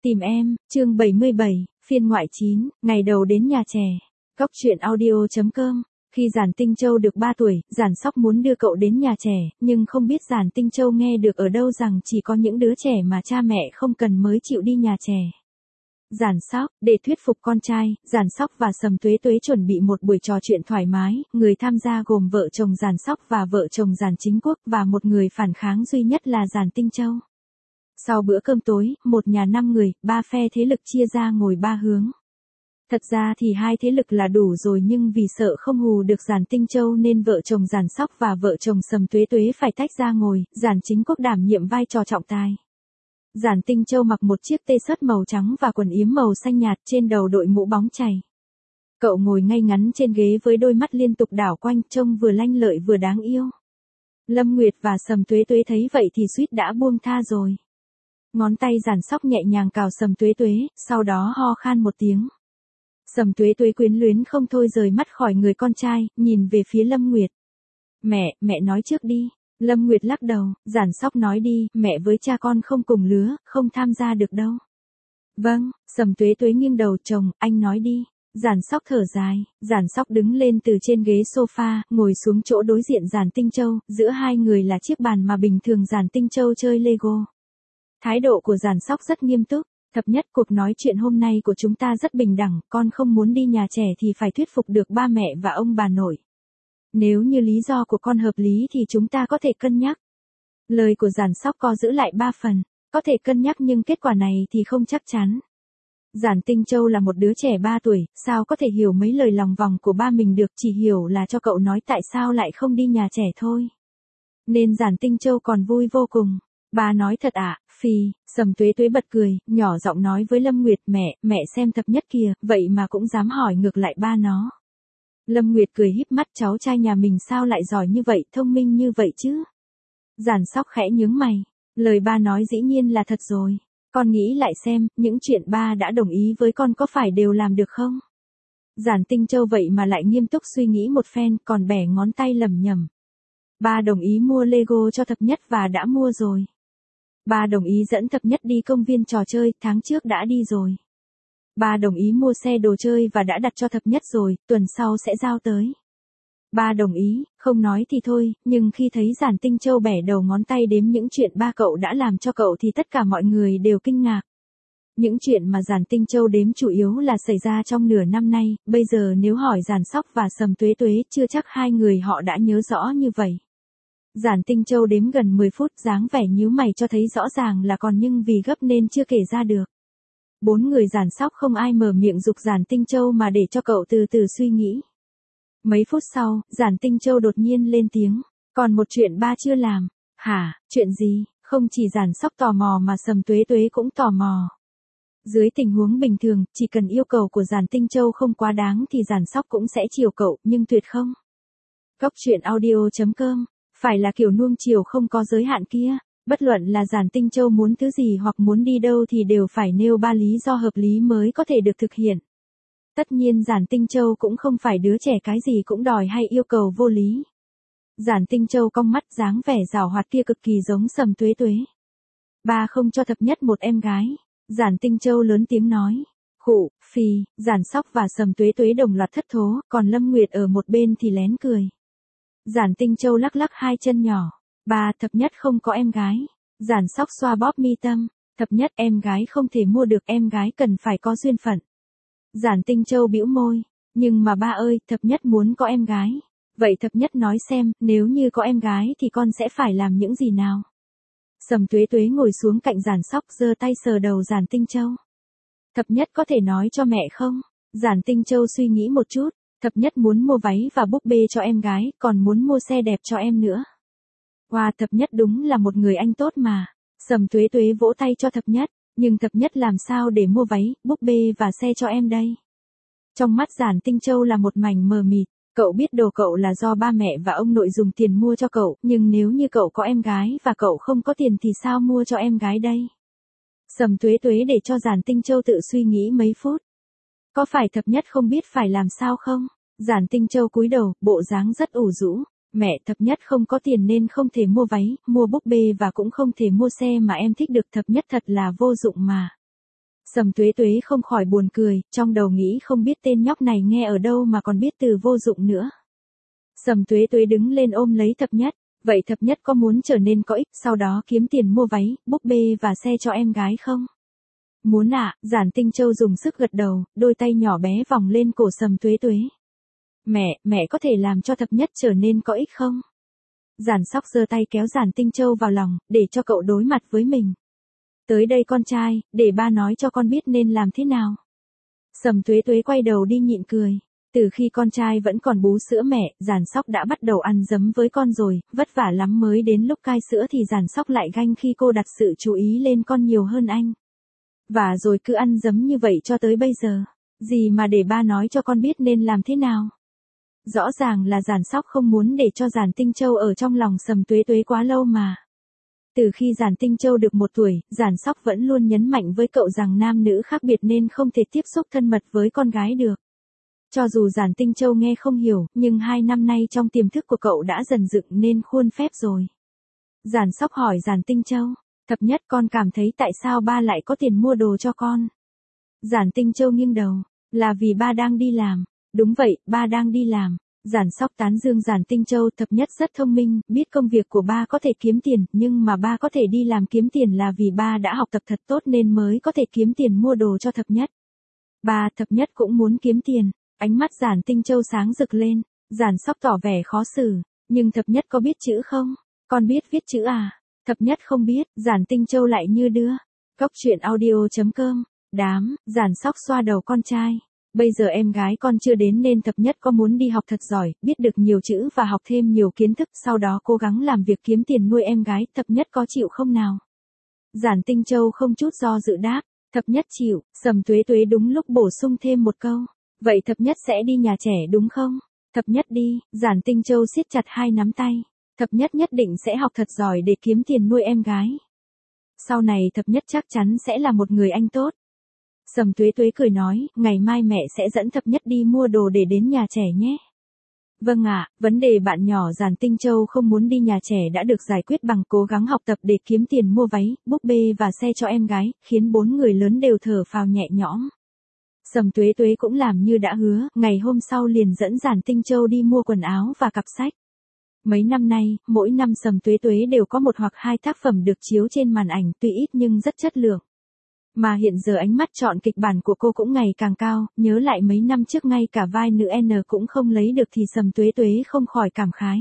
Tìm em, chương 77, phiên ngoại 9, ngày đầu đến nhà trẻ. Góc truyện audio.com. Khi Giản Tinh Châu được 3 tuổi, Giản Sóc muốn đưa cậu đến nhà trẻ, nhưng không biết Giản Tinh Châu nghe được ở đâu rằng chỉ có những đứa trẻ mà cha mẹ không cần mới chịu đi nhà trẻ. Giản Sóc, để thuyết phục con trai, Giản Sóc và Sầm Tuế Tuế chuẩn bị một buổi trò chuyện thoải mái, người tham gia gồm vợ chồng Giản Sóc và vợ chồng Giản Chính Quốc và một người phản kháng duy nhất là Giản Tinh Châu. Sau bữa cơm tối, một nhà 5 người, 3 phe thế lực chia ra ngồi 3 hướng. Thật ra thì 2 thế lực là đủ rồi, nhưng vì sợ không hù được Giản Tinh Châu nên vợ chồng Giản Sóc và vợ chồng Sầm Tuế Tuế phải tách ra ngồi, Giản Chính Quốc đảm nhiệm vai trò trọng tài. Giản Tinh Châu mặc một chiếc tê-shớt màu trắng và quần yếm màu xanh nhạt, trên đầu đội mũ bóng chày. Cậu ngồi ngay ngắn trên ghế với đôi mắt liên tục đảo quanh, trông vừa lanh lợi vừa đáng yêu. Lâm Nguyệt và Sầm Tuế Tuế thấy vậy thì suýt đã buông tha rồi. Ngón tay Giản Sóc nhẹ nhàng cào Sầm Tuế Tuế, sau đó ho khan một tiếng. Sầm Tuế Tuế quyến luyến không thôi rời mắt khỏi người con trai, nhìn về phía Lâm Nguyệt. Mẹ nói trước đi. Lâm Nguyệt lắc đầu, Giản Sóc nói đi, mẹ với cha con không cùng lứa, không tham gia được đâu. Vâng, Sầm Tuế Tuế nghiêng đầu, chồng, anh nói đi. Giản Sóc thở dài, Giản Sóc đứng lên từ trên ghế sofa, ngồi xuống chỗ đối diện Giản Tinh Châu, giữa hai người là chiếc bàn mà bình thường Giản Tinh Châu chơi Lego. Thái độ của Giản Sóc rất nghiêm túc. Thập nhất, cuộc nói chuyện hôm nay của chúng ta rất bình đẳng, con không muốn đi nhà trẻ thì phải thuyết phục được ba mẹ và ông bà nội. Nếu như lý do của con hợp lý thì chúng ta có thể cân nhắc. Lời của Giản Sóc có giữ lại 3 phần, có thể cân nhắc nhưng kết quả này thì không chắc chắn. Giản Tinh Châu là một đứa trẻ 3 tuổi, sao có thể hiểu mấy lời lòng vòng của ba mình được, chỉ hiểu là cho cậu nói tại sao lại không đi nhà trẻ thôi. Nên Giản Tinh Châu còn vui vô cùng. Ba nói thật ạ, Phi, Sầm Tuế Tuế bật cười, nhỏ giọng nói với Lâm Nguyệt, mẹ xem thập nhất kìa, vậy mà cũng dám hỏi ngược lại ba nó. Lâm Nguyệt cười híp mắt, cháu trai nhà mình sao lại giỏi như vậy, thông minh như vậy chứ. Giản Sóc khẽ nhướng mày, lời ba nói dĩ nhiên là thật rồi. Con nghĩ lại xem, những chuyện ba đã đồng ý với con có phải đều làm được không? Giản Tinh Châu vậy mà lại nghiêm túc suy nghĩ một phen, còn bẻ ngón tay lẩm nhẩm. Ba đồng ý mua Lego cho thập nhất và đã mua rồi. Ba đồng ý dẫn thập nhất đi công viên trò chơi, tháng trước đã đi rồi. Ba đồng ý mua xe đồ chơi và đã đặt cho thập nhất rồi, tuần sau sẽ giao tới. Ba đồng ý, không nói thì thôi, nhưng khi thấy Giản Tinh Châu bẻ đầu ngón tay đếm những chuyện ba cậu đã làm cho cậu thì tất cả mọi người đều kinh ngạc. Những chuyện mà Giản Tinh Châu đếm chủ yếu là xảy ra trong nửa năm nay, bây giờ nếu hỏi Giản Sóc và Sầm Tuế Tuế chưa chắc hai người họ đã nhớ rõ như vậy. Giản Tinh Châu đếm gần 10 phút, dáng vẻ nhíu mày cho thấy rõ ràng là còn nhưng vì gấp nên chưa kể ra được. 4 người Giản Sóc không ai mở miệng giục Giản Tinh Châu mà để cho cậu từ từ suy nghĩ. Mấy phút sau, Giản Tinh Châu đột nhiên lên tiếng, còn một chuyện ba chưa làm. Hả, chuyện gì? Không chỉ Giản Sóc tò mò mà Sầm Tuế Tuế cũng tò mò. Dưới tình huống bình thường, chỉ cần yêu cầu của Giản Tinh Châu không quá đáng thì Giản Sóc cũng sẽ chiều cậu, nhưng tuyệt không. Góc truyện audio.com. Phải là kiểu nuông chiều không có giới hạn kia, bất luận là Giản Tinh Châu muốn thứ gì hoặc muốn đi đâu thì đều phải nêu 3 lý do hợp lý mới có thể được thực hiện. Tất nhiên Giản Tinh Châu cũng không phải đứa trẻ cái gì cũng đòi hay yêu cầu vô lý. Giản Tinh Châu cong mắt, dáng vẻ giảo hoạt kia cực kỳ giống Sầm Tuế Tuế. Ba không cho thập nhất một em gái. Giản Tinh Châu lớn tiếng nói. Khụ, Phì, Giản Sóc và Sầm Tuế Tuế đồng loạt thất thố, còn Lâm Nguyệt ở một bên thì lén cười. Giản Tinh Châu lắc lắc hai chân nhỏ. Ba, thập nhất không có em gái. Giản Sóc xoa bóp mi tâm. Thập nhất, em gái không thể mua được, em gái cần phải có duyên phận. Giản Tinh Châu bĩu môi. Nhưng mà ba ơi, thập nhất muốn có em gái. Vậy thập nhất nói xem, nếu như có em gái thì con sẽ phải làm những gì nào? Sầm Tuế Tuế ngồi xuống cạnh Giản Sóc, giơ tay sờ đầu Giản Tinh Châu. Thập nhất có thể nói cho mẹ không? Giản Tinh Châu suy nghĩ một chút. Thập nhất muốn mua váy và búp bê cho em gái, còn muốn mua xe đẹp cho em nữa. Wow, thập nhất đúng là một người anh tốt mà. Sầm Tuế Tuế vỗ tay cho thập nhất, nhưng thập nhất làm sao để mua váy, búp bê và xe cho em đây? Trong mắt Giản Tinh Châu là một mảnh mờ mịt, cậu biết đồ cậu là do ba mẹ và ông nội dùng tiền mua cho cậu, nhưng nếu như cậu có em gái và cậu không có tiền thì sao mua cho em gái đây? Sầm Tuế Tuế để cho Giản Tinh Châu tự suy nghĩ mấy phút. Có phải thập nhất không biết phải làm sao không? Giản Tinh Châu cúi đầu, bộ dáng rất ủ rũ. Mẹ, thập nhất không có tiền nên không thể mua váy, mua búp bê và cũng không thể mua xe mà em thích được, thập nhất thật là vô dụng mà. Sầm Tuế Tuế không khỏi buồn cười, trong đầu nghĩ không biết tên nhóc này nghe ở đâu mà còn biết từ vô dụng nữa. Sầm Tuế Tuế đứng lên ôm lấy Thập Nhất, vậy Thập Nhất có muốn trở nên có ích, sau đó kiếm tiền mua váy, búp bê và xe cho em gái không? Muốn ạ, Giản Tinh Châu dùng sức gật đầu, đôi tay nhỏ bé vòng lên cổ Sầm Tuế Tuế. Mẹ có thể làm cho Thập Nhất trở nên có ích không? Giản Sóc giơ tay kéo Giản Tinh Châu vào lòng, để cho cậu đối mặt với mình. Tới đây con trai, để ba nói cho con biết nên làm thế nào. Sầm Tuế Tuế quay đầu đi nhịn cười. Từ khi con trai vẫn còn bú sữa mẹ, Giản Sóc đã bắt đầu ăn dấm với con rồi, vất vả lắm mới đến lúc cai sữa thì Giản Sóc lại ganh khi cô đặt sự chú ý lên con nhiều hơn anh. Và rồi cứ ăn dấm như vậy cho tới bây giờ. Gì mà để ba nói cho con biết nên làm thế nào. Rõ ràng là Giản Sóc không muốn để cho Giản Tinh Châu ở trong lòng Sầm Tuế Tuế quá lâu mà. Từ khi Giản Tinh Châu được 1 tuổi, Giản Sóc vẫn luôn nhấn mạnh với cậu rằng nam nữ khác biệt nên không thể tiếp xúc thân mật với con gái được. Cho dù Giản Tinh Châu nghe không hiểu, nhưng 2 năm nay trong tiềm thức của cậu đã dần dựng nên khuôn phép rồi. Giản Sóc hỏi Giản Tinh Châu, Thập Nhất con cảm thấy tại sao ba lại có tiền mua đồ cho con? Giản Tinh Châu nghiêng đầu, là vì ba đang đi làm. Đúng vậy, ba đang đi làm. Giản Sóc tán dương Giản Tinh Châu. Thập Nhất rất thông minh, biết công việc của ba có thể kiếm tiền, nhưng mà ba có thể đi làm kiếm tiền là vì ba đã học tập thật tốt nên mới có thể kiếm tiền mua đồ cho Thập Nhất. Ba, Thập Nhất cũng muốn kiếm tiền. Ánh mắt Giản Tinh Châu sáng rực lên. Giản Sóc tỏ vẻ khó xử, nhưng Thập Nhất có biết chữ không? Con biết viết chữ à? Thập Nhất không biết. Giản Tinh Châu lại như đưa. Cóc truyện audio.com. Giản Sóc xoa đầu con trai. Bây giờ em gái con chưa đến nên Thập Nhất có muốn đi học thật giỏi, biết được nhiều chữ và học thêm nhiều kiến thức, sau đó cố gắng làm việc kiếm tiền nuôi em gái, Thập Nhất có chịu không nào? Giản Tinh Châu không chút do dự đáp, Thập Nhất chịu. Sầm Tuế Tuế đúng lúc bổ sung thêm một câu, vậy Thập Nhất sẽ đi nhà trẻ đúng không? Thập Nhất đi. Giản Tinh Châu siết chặt 2 nắm tay. Thập Nhất nhất định sẽ học thật giỏi để kiếm tiền nuôi em gái. Sau này Thập Nhất chắc chắn sẽ là một người anh tốt. Sầm Tuế Tuế cười nói, ngày mai mẹ sẽ dẫn Thập Nhất đi mua đồ để đến nhà trẻ nhé. Vâng ạ, vấn đề bạn nhỏ Giản Tinh Châu không muốn đi nhà trẻ đã được giải quyết bằng cố gắng học tập để kiếm tiền mua váy, búp bê và xe cho em gái, khiến 4 người lớn đều thở phào nhẹ nhõm. Sầm Tuế Tuế cũng làm như đã hứa, ngày hôm sau liền dẫn Giản Tinh Châu đi mua quần áo và cặp sách. Mấy năm nay, mỗi năm Sầm Tuế Tuế đều có 1 hoặc 2 tác phẩm được chiếu trên màn ảnh, tuy ít nhưng rất chất lượng. Mà hiện giờ ánh mắt chọn kịch bản của cô cũng ngày càng cao, nhớ lại mấy năm trước ngay cả vai nữ N cũng không lấy được thì Sầm Tuế Tuế không khỏi cảm khái.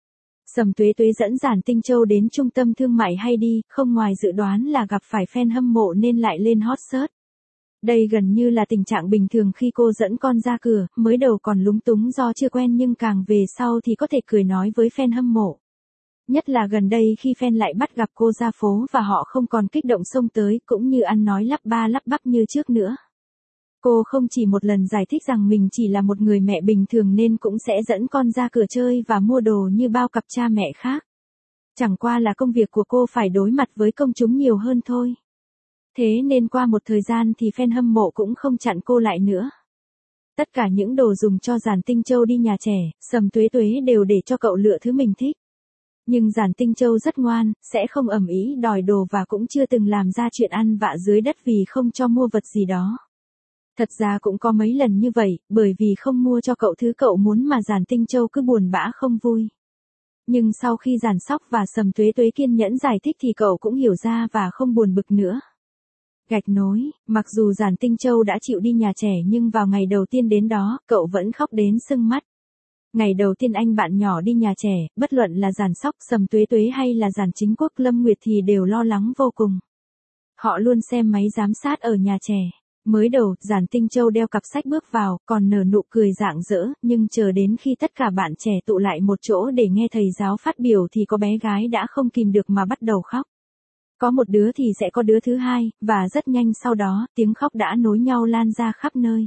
Sầm Tuế Tuế dẫn Giản Tinh Châu đến trung tâm thương mại hay đi, không ngoài dự đoán là gặp phải fan hâm mộ nên lại lên hot search. Đây gần như là tình trạng bình thường khi cô dẫn con ra cửa, mới đầu còn lúng túng do chưa quen nhưng càng về sau thì có thể cười nói với fan hâm mộ. Nhất là gần đây khi fan lại bắt gặp cô ra phố và họ không còn kích động xông tới cũng như ăn nói lắp ba lắp bắp như trước nữa. Cô không chỉ một lần giải thích rằng mình chỉ là một người mẹ bình thường nên cũng sẽ dẫn con ra cửa chơi và mua đồ như bao cặp cha mẹ khác. Chẳng qua là công việc của cô phải đối mặt với công chúng nhiều hơn thôi. Thế nên qua một thời gian thì fan hâm mộ cũng không chặn cô lại nữa. Tất cả những đồ dùng cho Giản Tinh Châu đi nhà trẻ, Sầm Tuế Tuế đều để cho cậu lựa thứ mình thích. Nhưng Giản Tinh Châu rất ngoan, sẽ không ầm ĩ đòi đồ và cũng chưa từng làm ra chuyện ăn vạ dưới đất vì không cho mua vật gì đó. Thật ra cũng có mấy lần như vậy, bởi vì không mua cho cậu thứ cậu muốn mà Giản Tinh Châu cứ buồn bã không vui. Nhưng sau khi Giản Sóc và Sầm Tuế Tuế kiên nhẫn giải thích thì cậu cũng hiểu ra và không buồn bực nữa. Gạch nối, mặc dù Giản Tinh Châu đã chịu đi nhà trẻ nhưng vào ngày đầu tiên đến đó, cậu vẫn khóc đến sưng mắt. Ngày đầu tiên anh bạn nhỏ đi nhà trẻ, bất luận là Giản Sóc, Sầm Tuế Tuế hay là Giản Chính Quốc, Lâm Nguyệt thì đều lo lắng vô cùng. Họ luôn xem máy giám sát ở nhà trẻ. Mới đầu, Giản Tinh Châu đeo cặp sách bước vào, còn nở nụ cười rạng rỡ, nhưng chờ đến khi tất cả bạn trẻ tụ lại một chỗ để nghe thầy giáo phát biểu thì có bé gái đã không kìm được mà bắt đầu khóc. Có một đứa thì sẽ có đứa thứ hai, và rất nhanh sau đó, tiếng khóc đã nối nhau lan ra khắp nơi.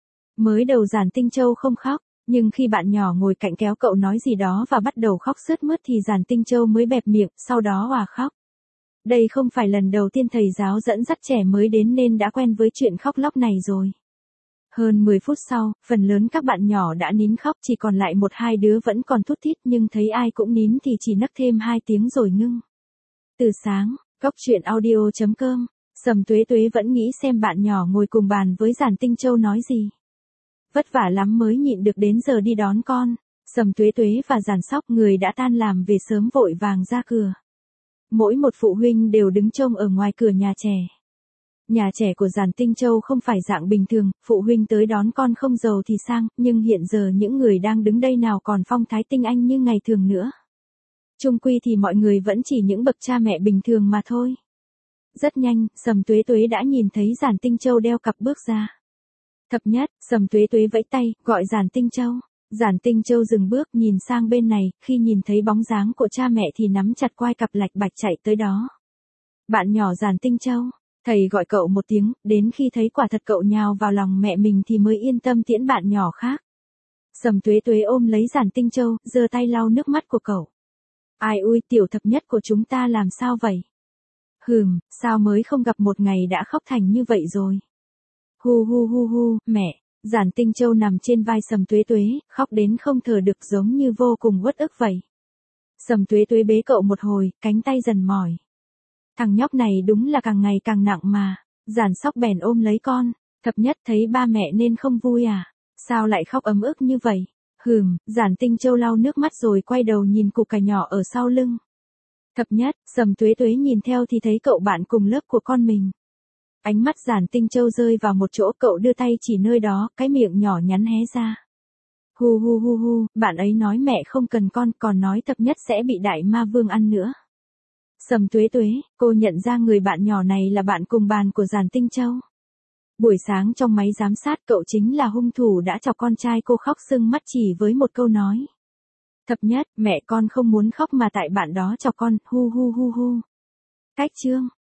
Mới đầu Giản Tinh Châu không khóc, nhưng khi bạn nhỏ ngồi cạnh kéo cậu nói gì đó và bắt đầu khóc sướt mướt thì Giản Tinh Châu mới bẹp miệng, sau đó òa khóc. Đây không phải lần đầu tiên thầy giáo dẫn dắt trẻ mới đến nên đã quen với chuyện khóc lóc này rồi. Hơn 10 phút sau, phần lớn các bạn nhỏ đã nín khóc, chỉ còn lại 1-2 đứa vẫn còn thút thít nhưng thấy ai cũng nín thì chỉ nấc thêm 2 tiếng rồi ngưng. Từ sáng, cóc truyện audio.com Sầm Tuế Tuế vẫn nghĩ xem bạn nhỏ ngồi cùng bàn với Giản Tinh Châu nói gì. Vất vả lắm mới nhịn được đến giờ đi đón con. Sầm Tuế Tuế và Giản Sóc người đã tan làm về sớm vội vàng ra cửa. Mỗi một phụ huynh đều đứng trông ở ngoài cửa nhà trẻ. Nhà trẻ của Giản Tinh Châu không phải dạng bình thường, phụ huynh tới đón con không giàu thì sang, nhưng hiện giờ những người đang đứng đây nào còn phong thái tinh anh như ngày thường nữa. Chung quy thì mọi người vẫn chỉ những bậc cha mẹ bình thường mà thôi. Rất nhanh, Sầm Tuế Tuế đã nhìn thấy Giản Tinh Châu đeo cặp bước ra. Thập nhất, Sầm Tuế Tuế vẫy tay, gọi Giản Tinh Châu. Giản Tinh Châu dừng bước nhìn sang bên này, khi nhìn thấy bóng dáng của cha mẹ thì nắm chặt quai cặp lạch bạch chạy tới đó. Bạn nhỏ Giản Tinh Châu, thầy gọi cậu một tiếng, đến khi thấy quả thật cậu nhào vào lòng mẹ mình thì mới yên tâm tiễn bạn nhỏ khác. Sầm Tuế Tuế ôm lấy Giản Tinh Châu, giơ tay lau nước mắt của cậu. Ai ui, tiểu thập nhất của chúng ta làm sao vậy? Sao mới không gặp một ngày đã khóc thành như vậy rồi? Hu hu hu hu, mẹ. Giản Tinh Châu nằm trên vai Sầm Tuế Tuế, khóc đến không thở được giống như vô cùng uất ức vậy. Sầm Tuế Tuế bế cậu một hồi, cánh tay dần mỏi. Thằng nhóc này đúng là càng ngày càng nặng mà. Giản Sóc bèn ôm lấy con. Thập nhất thấy ba mẹ nên không vui à? Sao lại khóc ấm ức như vậy? Giản Tinh Châu lau nước mắt rồi quay đầu nhìn cục cải nhỏ ở sau lưng. Thập nhất, Sầm Tuế Tuế nhìn theo thì thấy cậu bạn cùng lớp của con mình. Ánh mắt Giản Tinh Châu rơi vào một chỗ, cậu đưa tay chỉ nơi đó, cái miệng nhỏ nhắn hé ra. Hu hu hu hu, bạn ấy nói mẹ không cần con, còn nói thập nhất sẽ bị đại ma vương ăn nữa. Sầm Tuế Tuế, cô nhận ra người bạn nhỏ này là bạn cùng bàn của Giản Tinh Châu. Buổi sáng trong máy giám sát cậu chính là hung thủ đã chọc con trai cô khóc sưng mắt chỉ với một câu nói. Thập nhất, mẹ con không muốn khóc mà tại bạn đó chọc con, hu hu hu hu. Cách chương.